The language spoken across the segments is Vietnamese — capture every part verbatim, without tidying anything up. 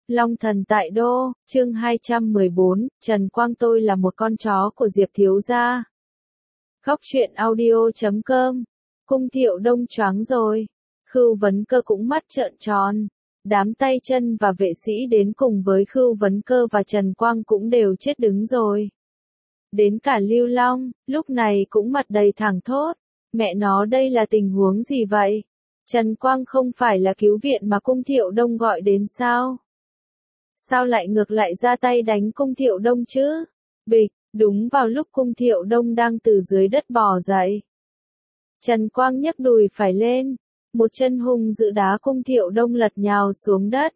Long thần tại đô, chương hai trăm mười bốn, Trần Quang tôi là một con chó của Diệp thiếu gia. Góc truyện audio chấm com. Cung Thiệu Đông choáng rồi. Khưu Vấn Cơ cũng mắt trợn tròn. Đám tay chân và vệ sĩ đến cùng với Khưu Vấn Cơ và Trần Quang cũng đều chết đứng rồi. Đến cả Lưu Long, lúc này cũng mặt đầy thẳng thốt. Mẹ nó, đây là tình huống gì vậy? Trần Quang không phải là cứu viện mà Cung Thiệu Đông gọi đến sao? Sao lại ngược lại ra tay đánh Cung Thiệu Đông chứ? Bịch, đúng vào lúc Cung Thiệu Đông đang từ dưới đất bò dậy. Trần Quang nhấc đùi phải lên, một chân hung dữ đá Cung Thiệu Đông lật nhào xuống đất.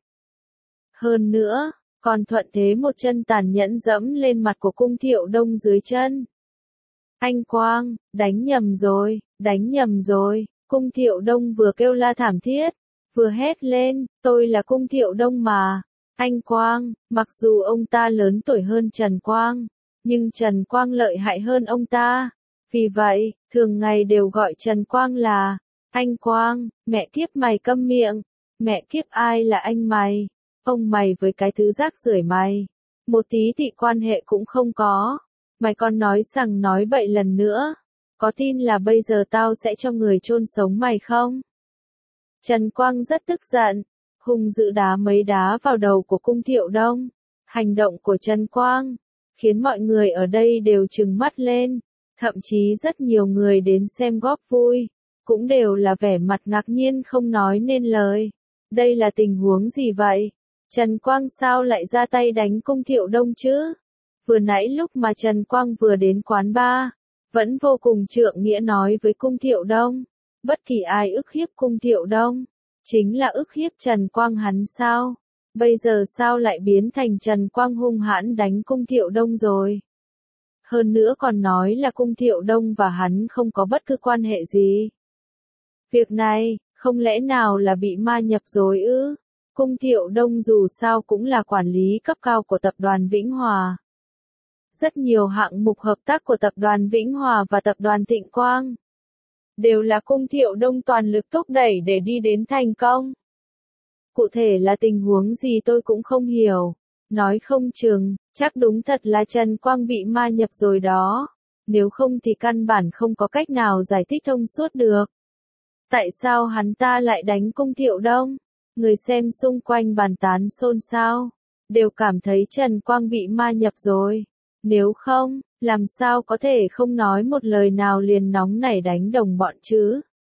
Hơn nữa, còn thuận thế một chân tàn nhẫn dẫm lên mặt của Cung Thiệu Đông dưới chân. Anh Quang, đánh nhầm rồi, đánh nhầm rồi. Cung Thiệu Đông vừa kêu la thảm thiết, vừa hét lên, tôi là Cung Thiệu Đông mà. Anh Quang, mặc dù ông ta lớn tuổi hơn Trần Quang, nhưng Trần Quang lợi hại hơn ông ta. Vì vậy, thường ngày đều gọi Trần Quang là, anh Quang, mẹ kiếp mày câm miệng. Mẹ kiếp ai là anh mày? Ông mày với cái thứ rác rưởi mày. Một tí thị quan hệ cũng không có. Mày còn nói rằng nói bậy lần nữa. Có tin là bây giờ tao sẽ cho người chôn sống mày không? Trần Quang rất tức giận, hung dữ đá mấy đá vào đầu của Cung Thiệu Đông. Hành động của Trần Quang khiến mọi người ở đây đều trừng mắt lên, thậm chí rất nhiều người đến xem góp vui, cũng đều là vẻ mặt ngạc nhiên không nói nên lời. Đây là tình huống gì vậy? Trần Quang sao lại ra tay đánh Cung Thiệu Đông chứ? Vừa nãy lúc mà Trần Quang vừa đến quán bar, vẫn vô cùng trượng nghĩa nói với Cung Thiệu Đông, bất kỳ ai ức hiếp Cung Thiệu Đông, chính là ức hiếp Trần Quang hắn sao? Bây giờ sao lại biến thành Trần Quang hung hãn đánh Cung Thiệu Đông rồi? Hơn nữa còn nói là Cung Thiệu Đông và hắn không có bất cứ quan hệ gì. Việc này, không lẽ nào là bị ma nhập rồi ư? Cung Thiệu Đông dù sao cũng là quản lý cấp cao của tập đoàn Vĩnh Hòa. Rất nhiều hạng mục hợp tác của tập đoàn Vĩnh Hòa và tập đoàn Thịnh Quang đều là Cung Thiệu Đông toàn lực thúc đẩy để đi đến thành công. Cụ thể là tình huống gì tôi cũng không hiểu. Nói không chừng, chắc đúng thật là Trần Quang bị ma nhập rồi đó. Nếu không thì căn bản không có cách nào giải thích thông suốt được. Tại sao hắn ta lại đánh Cung Thiệu Đông? Người xem xung quanh bàn tán xôn xao, đều cảm thấy Trần Quang bị ma nhập rồi. Nếu không, làm sao có thể không nói một lời nào liền nóng nảy đánh đồng bọn chứ?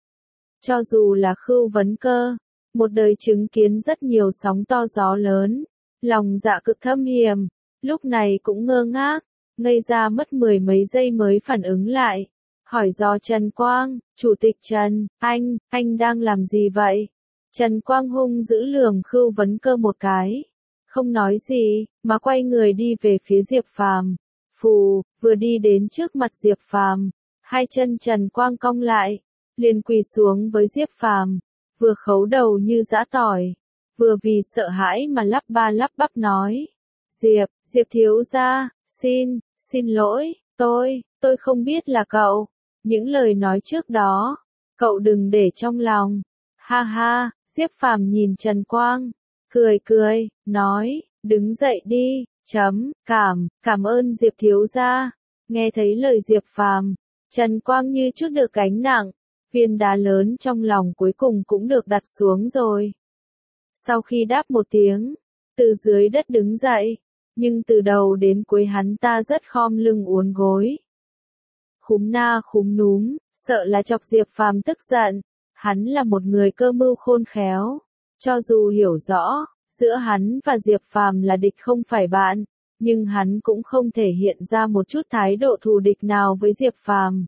Cho dù là Khưu Vấn Cơ, một đời chứng kiến rất nhiều sóng to gió lớn, lòng dạ cực thâm hiểm, lúc này cũng ngơ ngác, ngây ra mất mười mấy giây mới phản ứng lại. Hỏi dò Trần Quang, Chủ tịch Trần, anh, anh đang làm gì vậy? Trần Quang hung dữ lườm Khưu Vấn Cơ một cái. Không nói gì, mà quay người đi về phía Diệp Phàm. Phù, vừa đi đến trước mặt Diệp Phàm, hai chân Trần Quang cong lại, liền quỳ xuống với Diệp Phàm, vừa khấu đầu như giã tỏi, vừa vì sợ hãi mà lắp ba lắp bắp nói. Diệp, Diệp thiếu gia, xin, xin lỗi, tôi, tôi không biết là cậu. Những lời nói trước đó, cậu đừng để trong lòng. Ha ha, Diệp Phàm nhìn Trần Quang, cười cười, nói, đứng dậy đi, chấm, cảm, cảm ơn Diệp thiếu gia. Nghe thấy lời Diệp Phàm, Trần Quang như chút được gánh nặng, viên đá lớn trong lòng cuối cùng cũng được đặt xuống rồi. Sau khi đáp một tiếng, từ dưới đất đứng dậy, nhưng từ đầu đến cuối hắn ta rất khom lưng uốn gối. Khúm na khúm núm, sợ là chọc Diệp Phàm tức giận. Hắn là một người cơ mưu khôn khéo, cho dù hiểu rõ, giữa hắn và Diệp Phàm là địch không phải bạn, nhưng hắn cũng không thể hiện ra một chút thái độ thù địch nào với Diệp Phàm.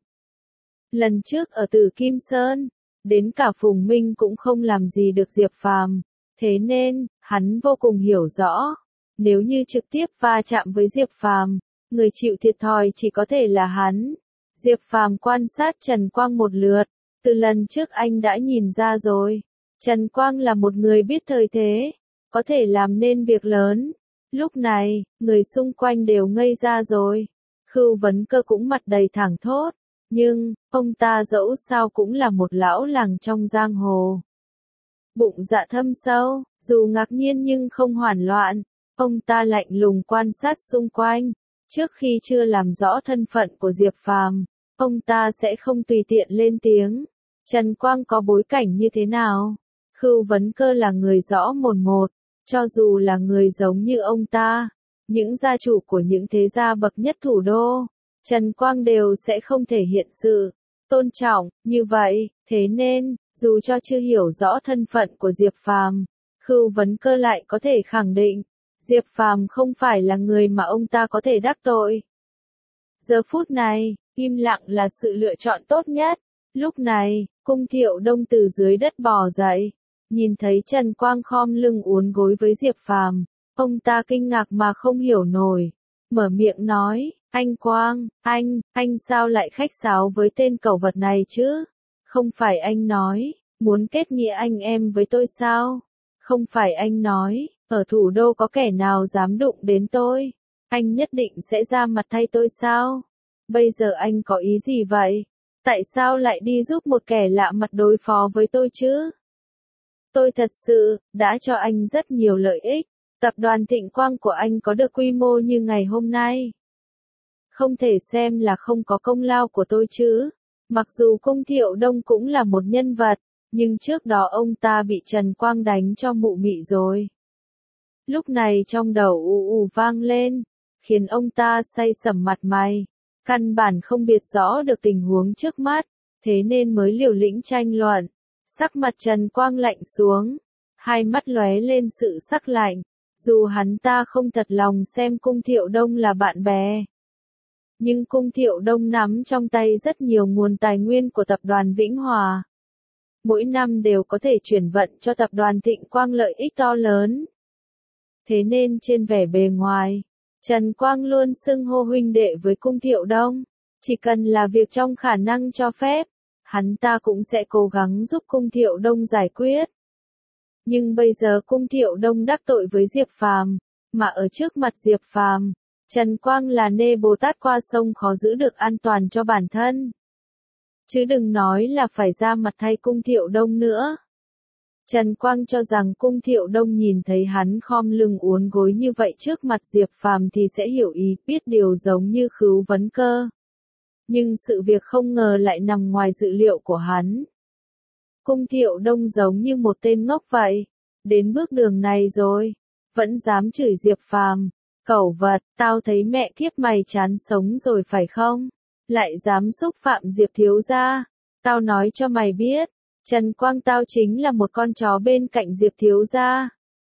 Lần trước ở Tử Kim Sơn, đến cả Phùng Minh cũng không làm gì được Diệp Phàm, thế nên, hắn vô cùng hiểu rõ, nếu như trực tiếp va chạm với Diệp Phàm, người chịu thiệt thòi chỉ có thể là hắn. Diệp Phàm quan sát Trần Quang một lượt. Từ lần trước anh đã nhìn ra rồi, Trần Quang là một người biết thời thế, có thể làm nên việc lớn. Lúc này, người xung quanh đều ngây ra rồi. Khưu Vấn Cơ cũng mặt đầy thẳng thốt, nhưng, ông ta dẫu sao cũng là một lão làng trong giang hồ. bụng dạ thâm sâu, dù ngạc nhiên nhưng không hoảng loạn. Ông ta lạnh lùng quan sát xung quanh. Trước khi chưa làm rõ thân phận của Diệp Phàm, ông ta sẽ không tùy tiện lên tiếng. Trần Quang có bối cảnh như thế nào? Khưu Vấn Cơ là người rõ mồn một, cho dù là người giống như ông ta, những gia chủ của những thế gia bậc nhất thủ đô, Trần Quang đều sẽ không thể hiện sự tôn trọng như vậy, thế nên, dù cho chưa hiểu rõ thân phận của Diệp Phàm, Khưu Vấn Cơ lại có thể khẳng định, Diệp Phàm không phải là người mà ông ta có thể đắc tội. Giờ phút này, im lặng là sự lựa chọn tốt nhất. Lúc này, Cung Thiệu Đông từ dưới đất bò dậy, nhìn thấy Trần Quang khom lưng uốn gối với Diệp Phàm, ông ta kinh ngạc mà không hiểu nổi, mở miệng nói, anh Quang, anh, anh sao lại khách sáo với tên cẩu vật này chứ? Không phải anh nói, muốn kết nghĩa anh em với tôi sao? Không phải anh nói, ở thủ đô có kẻ nào dám đụng đến tôi, anh nhất định sẽ ra mặt thay tôi sao? Bây giờ anh có ý gì vậy? Tại sao lại đi giúp một kẻ lạ mặt đối phó với tôi chứ? Tôi thật sự, đã cho anh rất nhiều lợi ích. Tập đoàn Thịnh Quang của anh có được quy mô như ngày hôm nay. Không thể xem là không có công lao của tôi chứ. Mặc dù Cung Thiệu Đông cũng là một nhân vật, nhưng trước đó ông ta bị Trần Quang đánh cho mụ mị rồi. Lúc này trong đầu ù ù vang lên, khiến ông ta say sẩm mặt mày. Căn bản không biết rõ được tình huống trước mắt, thế nên mới liều lĩnh tranh luận. Sắc mặt Trần Quang lạnh xuống, hai mắt lóe lên sự sắc lạnh, dù hắn ta không thật lòng xem Cung Thiệu Đông là bạn bè. Nhưng Cung Thiệu Đông nắm trong tay rất nhiều nguồn tài nguyên của tập đoàn Vĩnh Hòa. Mỗi năm đều có thể chuyển vận cho tập đoàn Thịnh Quang lợi ích to lớn. Thế nên trên vẻ bề ngoài, Trần Quang luôn xưng hô huynh đệ với Cung Thiệu Đông. Chỉ cần là việc trong khả năng cho phép, hắn ta cũng sẽ cố gắng giúp Cung Thiệu Đông giải quyết. Nhưng bây giờ Cung Thiệu Đông đắc tội với Diệp Phàm, mà ở trước mặt Diệp Phàm, Trần Quang là nê Bồ Tát qua sông khó giữ được an toàn cho bản thân. Chứ đừng nói là phải ra mặt thay Cung Thiệu Đông nữa. Trần Quang cho rằng Cung Thiệu Đông nhìn thấy hắn khom lưng uốn gối như vậy trước mặt Diệp Phàm thì sẽ hiểu ý, biết điều giống như Khưu Vấn Cơ. Nhưng sự việc không ngờ lại nằm ngoài dự liệu của hắn. Cung Thiệu Đông giống như một tên ngốc vậy. Đến bước đường này rồi, vẫn dám chửi Diệp Phàm, cẩu vật, tao thấy mẹ kiếp mày chán sống rồi phải không? Lại dám xúc phạm Diệp thiếu gia, tao nói cho mày biết, Trần Quang tao chính là một con chó bên cạnh Diệp thiếu gia.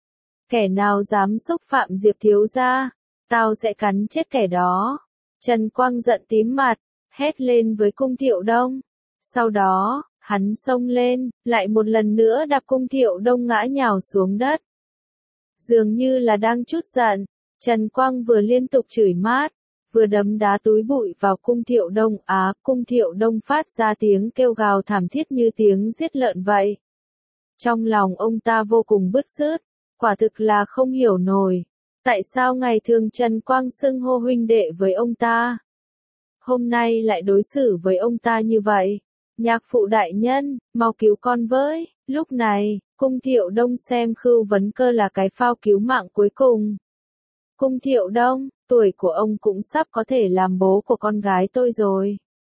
Kẻ nào dám xúc phạm Diệp thiếu gia, tao sẽ cắn chết kẻ đó. Trần Quang giận tím mặt, hét lên với Cung Thiệu Đông. Sau đó, hắn xông lên, lại một lần nữa đạp Cung Thiệu Đông ngã nhào xuống đất. Dường như là đang trút giận, Trần Quang vừa liên tục chửi mát, vừa đấm đá túi bụi vào Cung Thiệu Đông. Á, Cung Thiệu Đông phát ra tiếng kêu gào thảm thiết như tiếng giết lợn vậy. Trong lòng ông ta vô cùng bứt rứt, quả thực là không hiểu nổi. Tại sao ngày thường Trần Quang xưng hô huynh đệ với ông ta, hôm nay lại đối xử với ông ta như vậy? Nhạc phụ đại nhân, mau cứu con với. Lúc này, Cung Thiệu Đông xem Khưu Vấn Cơ là cái phao cứu mạng cuối cùng. Cung Thiệu Đông, tuổi của ông cũng sắp có thể làm bố của con gái tôi rồi.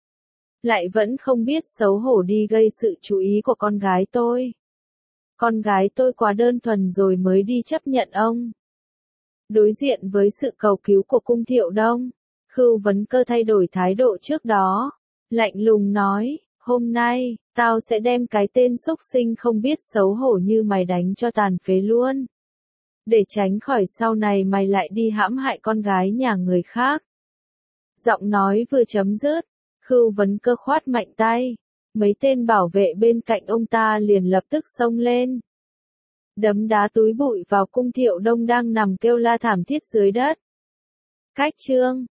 Lại vẫn không biết xấu hổ đi gây sự chú ý của con gái tôi. Con gái tôi quá đơn thuần rồi mới đi chấp nhận ông. Đối diện với sự cầu cứu của Cung Thiệu Đông, Khưu Vấn Cơ thay đổi thái độ trước đó, lạnh lùng nói, hôm nay, tao sẽ đem cái tên xúc sinh không biết xấu hổ như mày đánh cho tàn phế luôn. Để tránh khỏi sau này mày lại đi hãm hại con gái nhà người khác. Giọng nói vừa chấm dứt, Khưu Vấn Cơ khoát mạnh tay, mấy tên bảo vệ bên cạnh ông ta liền lập tức xông lên. Đấm đá túi bụi vào Cung Thiệu Đông đang nằm kêu la thảm thiết dưới đất. Cách chương